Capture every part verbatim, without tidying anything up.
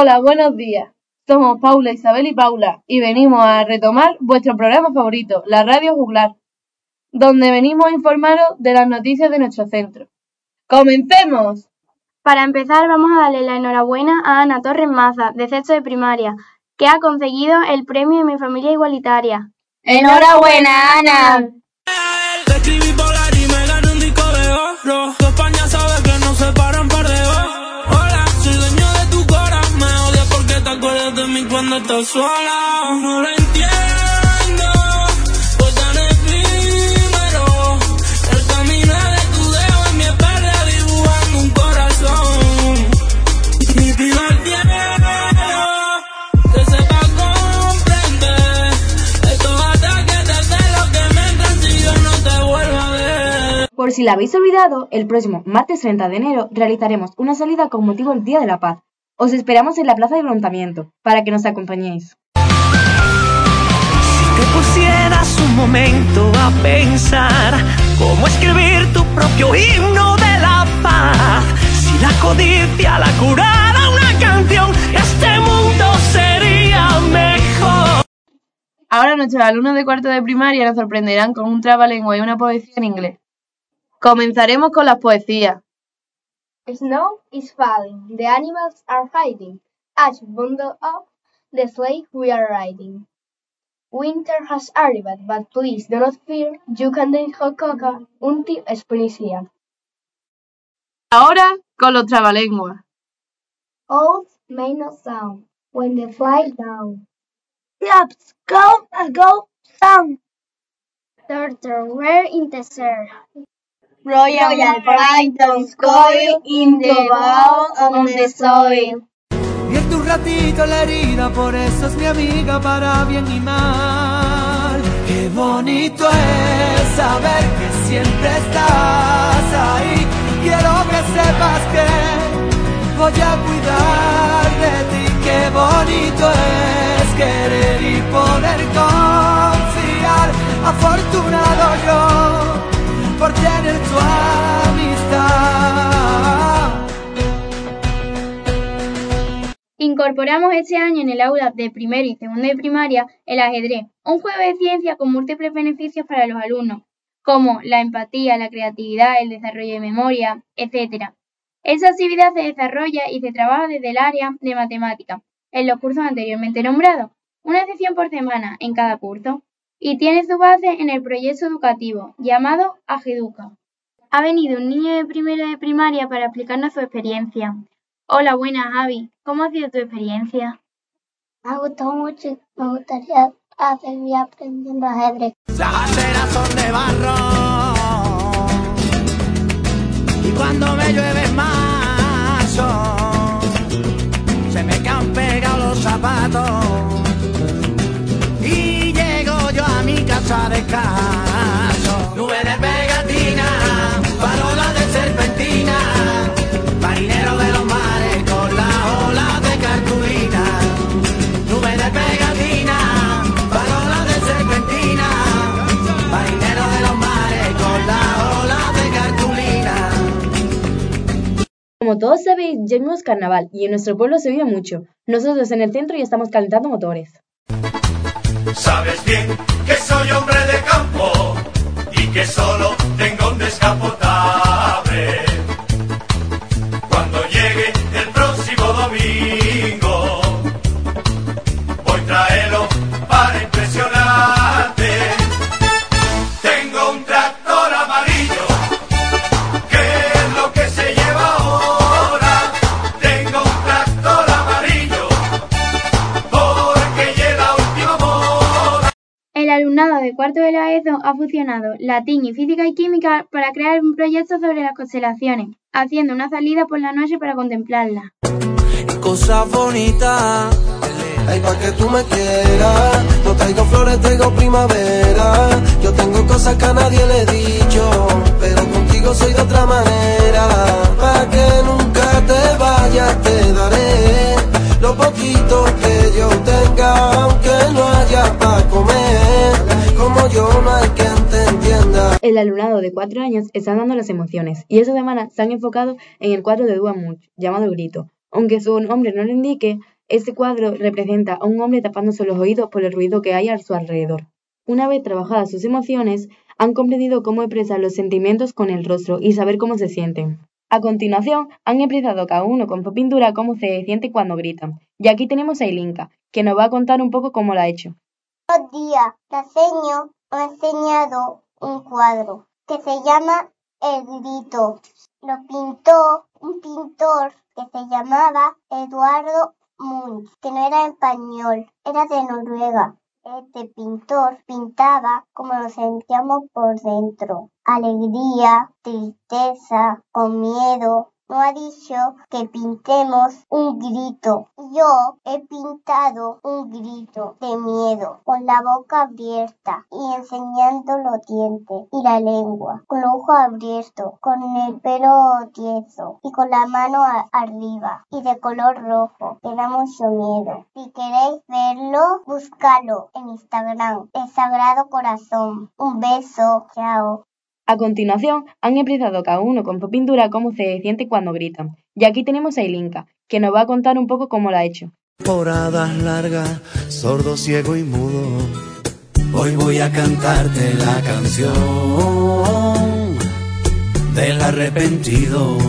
Hola, buenos días. Somos Paula, Isabel y Paula y venimos a retomar vuestro programa favorito, la Radio Juglar, donde venimos a informaros de las noticias de nuestro centro. ¡Comencemos! Para empezar, vamos a darle la enhorabuena a Ana Torres Maza, de sexto de primaria, que ha conseguido el premio Mi Familia Igualitaria. ¡Enhorabuena, Ana! Te escribí polar y me gané un disco de oro. Tu España sabe que no se paran par de ojos. Hola, soy dueño de tu corazón. Me odias porque te acuerdas de mí cuando estás sola. No lo entiendo, pues tan efímero. El camino de tu dedo en mi espalda dibujando un corazón. Y pido al cielo que sepa comprender estos ataques de celos que me entran si yo no te vuelvo a ver. Por si la habéis olvidado, el próximo martes treinta de enero realizaremos una salida con motivo del Día de la Paz. Os esperamos en la Plaza del Ayuntamiento para que nos acompañéis. Si te pusieras un momento a pensar cómo escribir tu propio himno de la paz, si la codicia la curara una canción, este mundo sería mejor. Ahora nuestros alumnos de cuarto de primaria nos sorprenderán con un trabalengua y una poesía en inglés. Comenzaremos con las poesías. Snow is falling, the animals are hiding. Ash, bundle up the sleigh we are riding. Winter has arrived, but please do not fear, you can drink hot cocoa until spring is here. Ahora con los trabalenguas. Owls may not sound when they fly down. Flaps go and go sound. Turtle were in the air. Royal, Royal Pythons coil in the bowl on the soil. Y en tu ratito la herida, por eso es mi amiga para bien y mal. Qué bonito es saber que siempre estás ahí. Quiero que sepas que voy a cuidar de ti. Qué bonito es querer y poder confiar. Afortunado yo por tener tu amistad. Incorporamos este año en el aula de primero y segundo de primaria el ajedrez, un juego de ciencia con múltiples beneficios para los alumnos, como la empatía, la creatividad, el desarrollo de memoria, etcétera. Esta actividad se desarrolla y se trabaja desde el área de matemáticas, en los cursos anteriormente nombrados, una sesión por semana en cada curso, y tiene su base en el proyecto educativo llamado Ageduca. Ha venido un niño de primero de primaria para explicarnos su experiencia. Hola, buenas, Javi. ¿Cómo ha sido tu experiencia? Me ha gustado mucho y me gustaría seguir aprendiendo ajedrez. Las aceras son de barro y cuando me llueve macho se me han pegado los zapatos. Descanso, nube de pegatina, farolas de serpentina, marinero de los mares con las olas de cartulina. Nube de pegatina, farolas de serpentina, marinero de los mares con las olas de cartulina. Como todos sabéis, ya vimos carnaval y en nuestro pueblo se vive mucho. Nosotros en el centro ya estamos calentando motores. Sabes bien que soy hombre de campo y que solo tengo un descapotable. Cuando llegue el próximo domingo, voy a traerlo para impresionarte. Tengo un tractor amarillo, que es lo que se lleva ahora. Tengo un tractor amarillo, porque lleva último moda. El alumnado de cuarto de la ESO ha fusionado latín y física y química para crear un proyecto sobre las constelaciones, haciendo una salida por la noche para contemplarlas. Cosas bonitas, ay, pa' que tú me quieras. No traigo flores, traigo primavera. Yo tengo cosas que a nadie le he dicho, pero contigo soy de otra manera. Pa' que nunca te vayas te daré lo poquito que yo tenga, aunque no haya pa' comer. Como yo no hay quien te entienda. El alumnado de cuatro años está dando las emociones y esta semana se han enfocado en el cuadro de Duan Munch, llamado El Grito. Aunque su nombre no lo indique, Este cuadro representa a un hombre tapándose los oídos por el ruido que hay a su alrededor. Una vez trabajadas sus emociones, han comprendido cómo expresar los sentimientos con el rostro y saber cómo se sienten. A continuación, han expresado cada uno con su pintura cómo se siente cuando gritan. Y aquí tenemos a Ilinka, que nos va a contar un poco cómo lo ha hecho. Buenos días, la seño me ha enseñado un cuadro que se llama El Grito. Lo pintó un pintor que se llamaba Eduardo Munch, que no era español, era de Noruega. Este pintor pintaba como lo sentíamos por dentro. Alegría, tristeza, con miedo. Nos ha dicho que pintemos un grito. Yo he pintado un grito de miedo, con la boca abierta y enseñando los dientes y la lengua, con los ojos abiertos, con el pelo tieso y con la mano a- arriba y de color rojo, que da mucho miedo. Si queréis verlo, buscadlo en Instagram, El Sagrado Corazón. Un beso, chao. A continuación, han expresado cada uno con su pintura cómo se siente cuando gritan. Y aquí tenemos a Ilinka, que nos va a contar un poco cómo lo ha hecho. Temporadas largas, sordo, ciego y mudo. Hoy voy a cantarte la canción del arrepentido.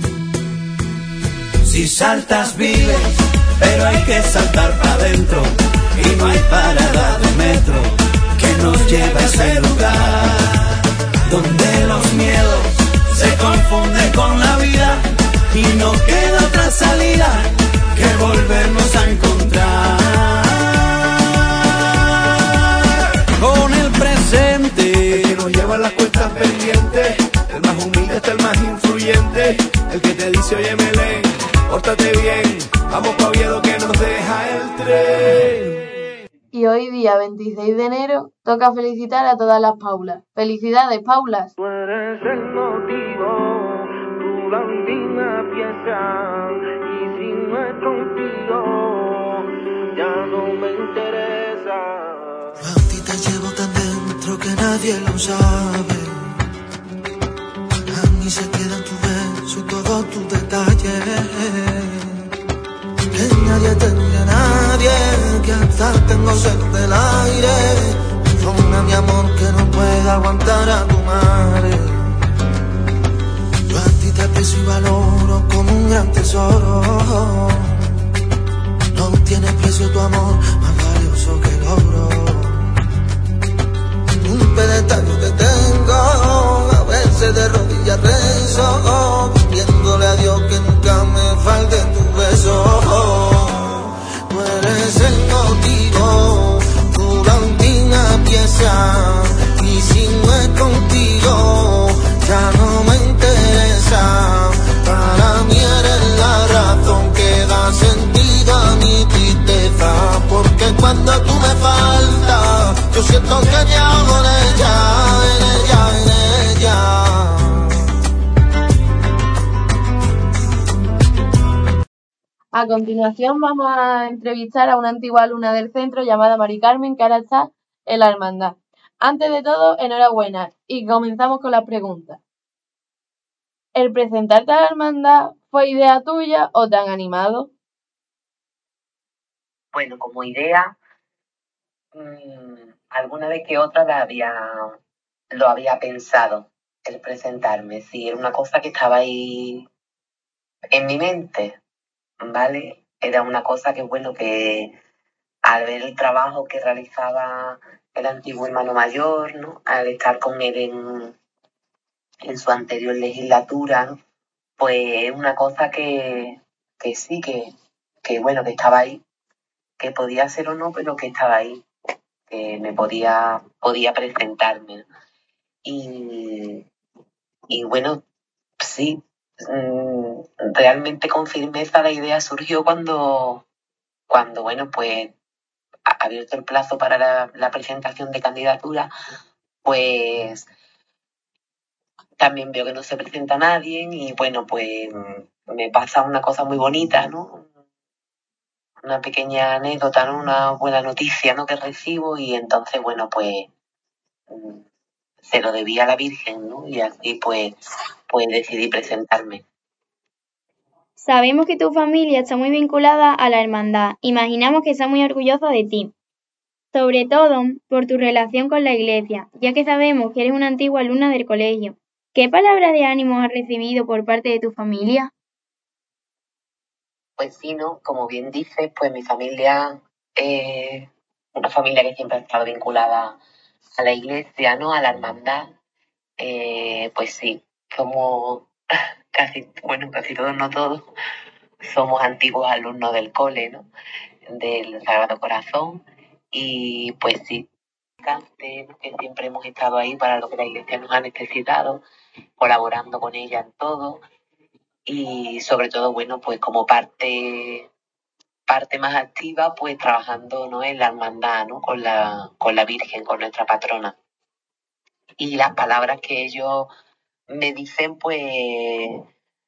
Si saltas vives, pero hay que saltar para adentro. Y no hay parada de metro que nos lleve a ese lugar donde los miedos se confunden con la vida y no queda otra salida que volvernos a encontrar con el presente. El que nos lleva las cuentas pendientes, el más humilde hasta el más influyente, el que te dice oye Melén, pórtate bien, vamos pa' Oviedo que nos deja el tren. Y hoy día veintiséis de enero toca felicitar a todas las Paulas. ¡Felicidades, Paulas! Tú eres el motivo, tú la última pieza, y si no es contigo, ya no me interesa. A ti te llevo tan dentro que nadie lo sabe. A mí se quedan tu beso y todos tus detalles. Que nadie te mire a nadie, que hasta tengo sed del aire. Toma mi amor que no pueda aguantar a tu madre. Yo a ti te aprecio y valoro como un gran tesoro. No tiene precio tu amor, más valioso que el oro. Un pedestal que tengo, a veces de rodillas rezo, pidiéndole a Dios que nunca me falte tu beso. Tú eres el motivo, tú la última pieza, y si no es contigo, ya no me interesa. Para mí eres la razón que da sentido a mi tristeza, porque cuando tú me faltas, yo siento que me hago en ella, en ella, en ella. A continuación vamos a entrevistar a una antigua alumna del centro llamada Mari Carmen, que ahora está en la hermandad. Antes de todo, enhorabuena y comenzamos con las preguntas. ¿El presentarte a la hermandad fue idea tuya o te han animado? Bueno, como idea, mmm, alguna vez que otra la había, lo había pensado, el presentarme. Sí, era una cosa que estaba ahí en mi mente, ¿vale? Era una cosa que, bueno, que al ver el trabajo que realizaba el antiguo hermano mayor, ¿no? Al estar con él en, en su anterior legislatura, ¿no? Pues es una cosa que, que sí, que, que, bueno, que estaba ahí, que podía ser o no, pero que estaba ahí, que me podía, podía presentarme. Y, y bueno, sí, mmm, realmente con firmeza la idea surgió cuando, cuando bueno, pues abierto el plazo para la, la presentación de candidatura, pues también veo que no se presenta nadie y bueno, pues me pasa una cosa muy bonita, ¿no? Una pequeña anécdota, ¿no? Una buena noticia, ¿no? Que recibo y entonces, bueno, pues se lo debía a la Virgen, ¿no? Y así pues, pues decidí presentarme. Sabemos que tu familia está muy vinculada a la hermandad. Imaginamos que está muy orgullosa de ti. Sobre todo por tu relación con la iglesia, ya que sabemos que eres una antigua alumna del colegio. ¿Qué palabra de ánimo has recibido por parte de tu familia? Pues sí, ¿no? Como bien dices, pues mi familia es una familia que siempre ha estado vinculada a la iglesia, ¿no? A la hermandad. Eh, pues sí, somos casi, bueno, casi todos, no todos, somos antiguos alumnos del cole, ¿no? Del Sagrado Corazón. Y pues sí, que siempre hemos estado ahí para lo que la iglesia nos ha necesitado, colaborando con ella en todo. Y sobre todo, bueno, pues como parte parte más activa, pues trabajando, ¿no? En la hermandad, ¿no? Con la, con la Virgen, con nuestra patrona. Y las palabras que ellos me dicen, pues,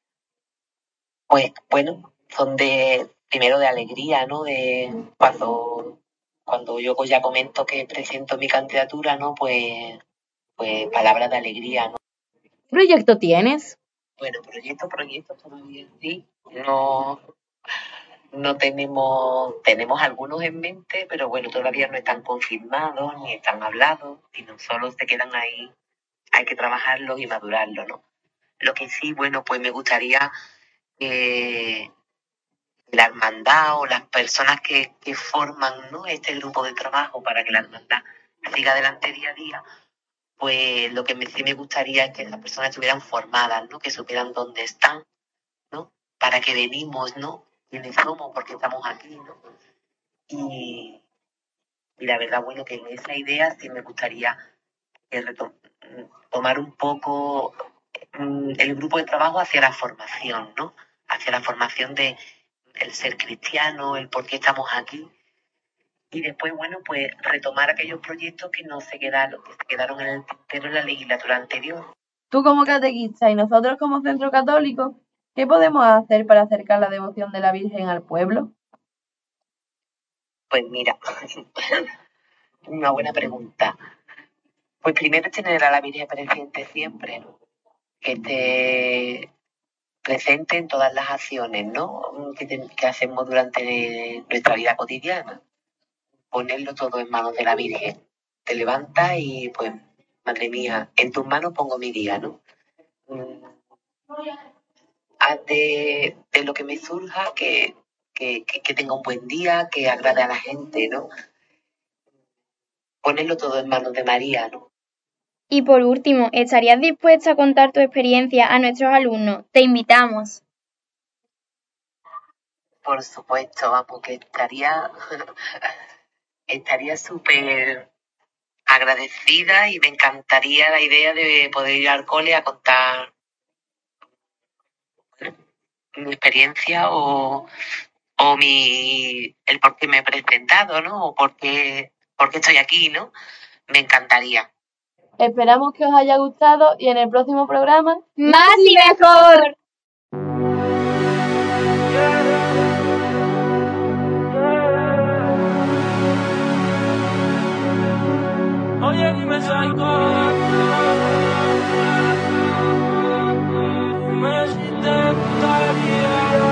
pues bueno, son de, primero de alegría, ¿no? De cuando, cuando yo ya comento que presento mi candidatura, ¿no? Pues, pues palabras de alegría, ¿no? ¿Qué proyecto tienes? Bueno, proyectos, proyectos todavía sí. No, no tenemos, tenemos algunos en mente, pero bueno, todavía no están confirmados ni están hablados, sino solo se quedan ahí. Hay que trabajarlos y madurarlos, ¿no? Lo que sí, bueno, pues me gustaría que la hermandad o las personas que, que forman, ¿no? Este grupo de trabajo para que la hermandad siga adelante día a día, pues lo que me, sí me gustaría es que las personas estuvieran formadas, ¿no? Que supieran dónde están, ¿no? Para qué venimos, ¿no? Quiénes somos, por qué estamos aquí, ¿no? Y, y la verdad, bueno, que en esa idea sí me gustaría que retom- tomar un poco mm, el grupo de trabajo hacia la formación, ¿no? Hacia la formación de el ser cristiano, el por qué estamos aquí. Y después, bueno, pues retomar aquellos proyectos que no se quedaron, que se quedaron en el tintero en la legislatura anterior. Tú como catequista y nosotros como centro católico, ¿qué podemos hacer para acercar la devoción de la Virgen al pueblo? Pues mira, una buena pregunta. Pues primero es tener a la Virgen presente siempre, ¿no? Que esté presente en todas las acciones, ¿no? Que, te, que hacemos durante nuestra vida cotidiana. Ponerlo todo en manos de la Virgen. Te levantas y pues, madre mía, en tus manos pongo mi día, ¿no? Haz de, de lo que me surja que, que, que, que tenga un buen día, que agrade a la gente, ¿no? Ponerlo todo en manos de María, ¿no? Y por último, ¿estarías dispuesta a contar tu experiencia a nuestros alumnos? Te invitamos. Por supuesto, vamos, que estaría estaría súper agradecida y me encantaría la idea de poder ir al cole a contar mi experiencia o, o mi el por qué me he presentado, ¿no? O por qué, por qué estoy aquí, ¿no? Me encantaría. Esperamos que os haya gustado y en el próximo programa, ¡más y mejor! Oye, dime, psycho. Dime si te gustaría.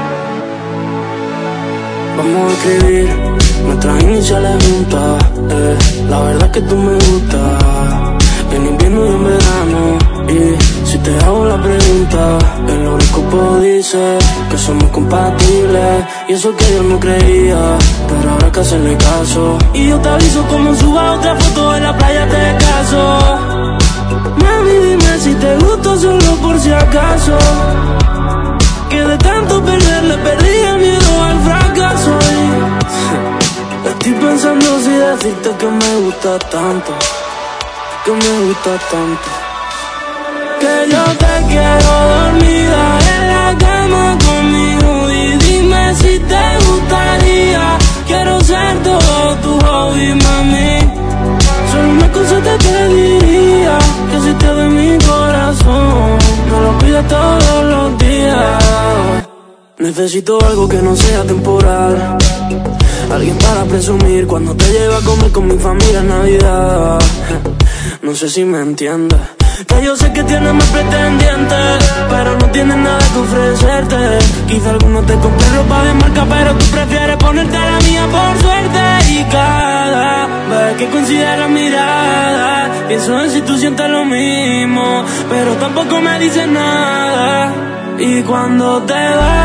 Vamos a escribir nuestras iniciales juntas, eh. La verdad es que tú me gustas, en invierno y en verano. Y si te hago la pregunta, el horóscopo dice que somos compatibles. Y eso que yo no creía, pero habrá que hacerle caso. Y yo te aviso como suba otra foto en la playa te caso. Mami, dime si te gusto solo por si acaso. Que de tanto perder le perdí el miedo al fracaso. Y estoy pensando si decirte que me gusta tanto, que me gusta tanto, que yo te quiero dormida en la cama conmigo. Y dime si te gustaría, quiero ser todo tu hobby, mami. Solo una cosa te pediría, que si te doy mi corazón, me lo pides todos los días. Necesito algo que no sea temporal, alguien para presumir cuando te llevo a comer con mi familia en Navidad. No sé si me entiendes, Que yo sé que tienes más pretendientes, pero no tienes nada que ofrecerte. Quizá alguno te compre ropa de marca, pero tú prefieres ponerte la mía por suerte. Y cada vez que coincide la mirada, pienso en si tú sientes lo mismo, pero tampoco me dices nada. Y cuando te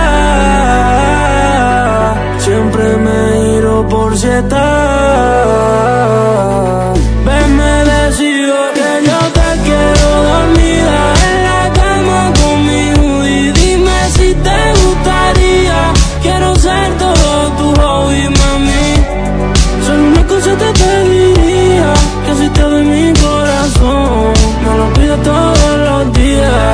vas, siempre me giro por si estás. Ven, me decido que yo te quiero dormida en la cama con mi hoodie. Dime si te gustaría, quiero ser todo tu hobby, mami. Solo una cosa te pediría, que si te doy mi corazón, me lo pido todos los días.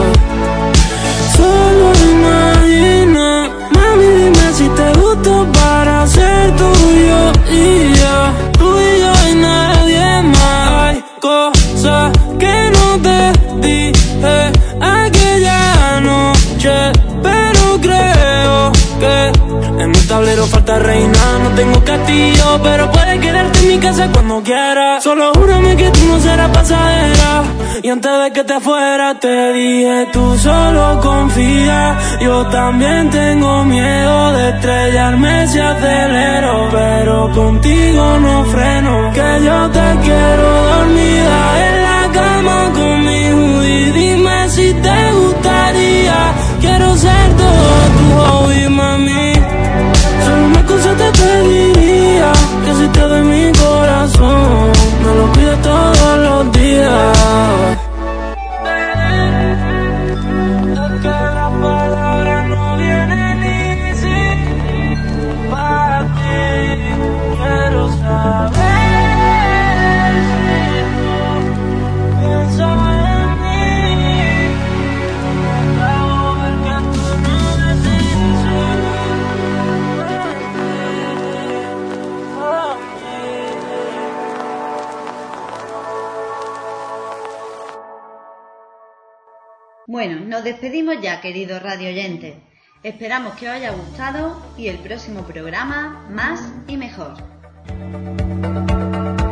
Solo imagina, mami, dime si te gusto para ser tuyo y ya, tú y yo y nadie más. Hay cosas que no te dije aquella noche, pero creo que en mi tablero falta reina. No tengo castillo, pero puedes quedarte en mi casa cuando quieras. Solo júrame que tú no serás pasadera, y antes de que te fuera te dije tú solo confía. Yo también tengo miedo de estrellarme si acelero, pero contigo no freno. Que yo te quiero dormida en la cama con mi hoodie. Dime si te gustaría, quiero ser todo tu hobby, mami. Solo una cosa te pediría, que si te doy mi corazón, me lo pides todos los días. Es que las palabras no vienen easy para ti. Quiero saber si tú piensas en mí. Acabo de ver que tú no decides Bueno, nos despedimos ya, queridos radioyentes. Esperamos que os haya gustado y el próximo programa más y mejor.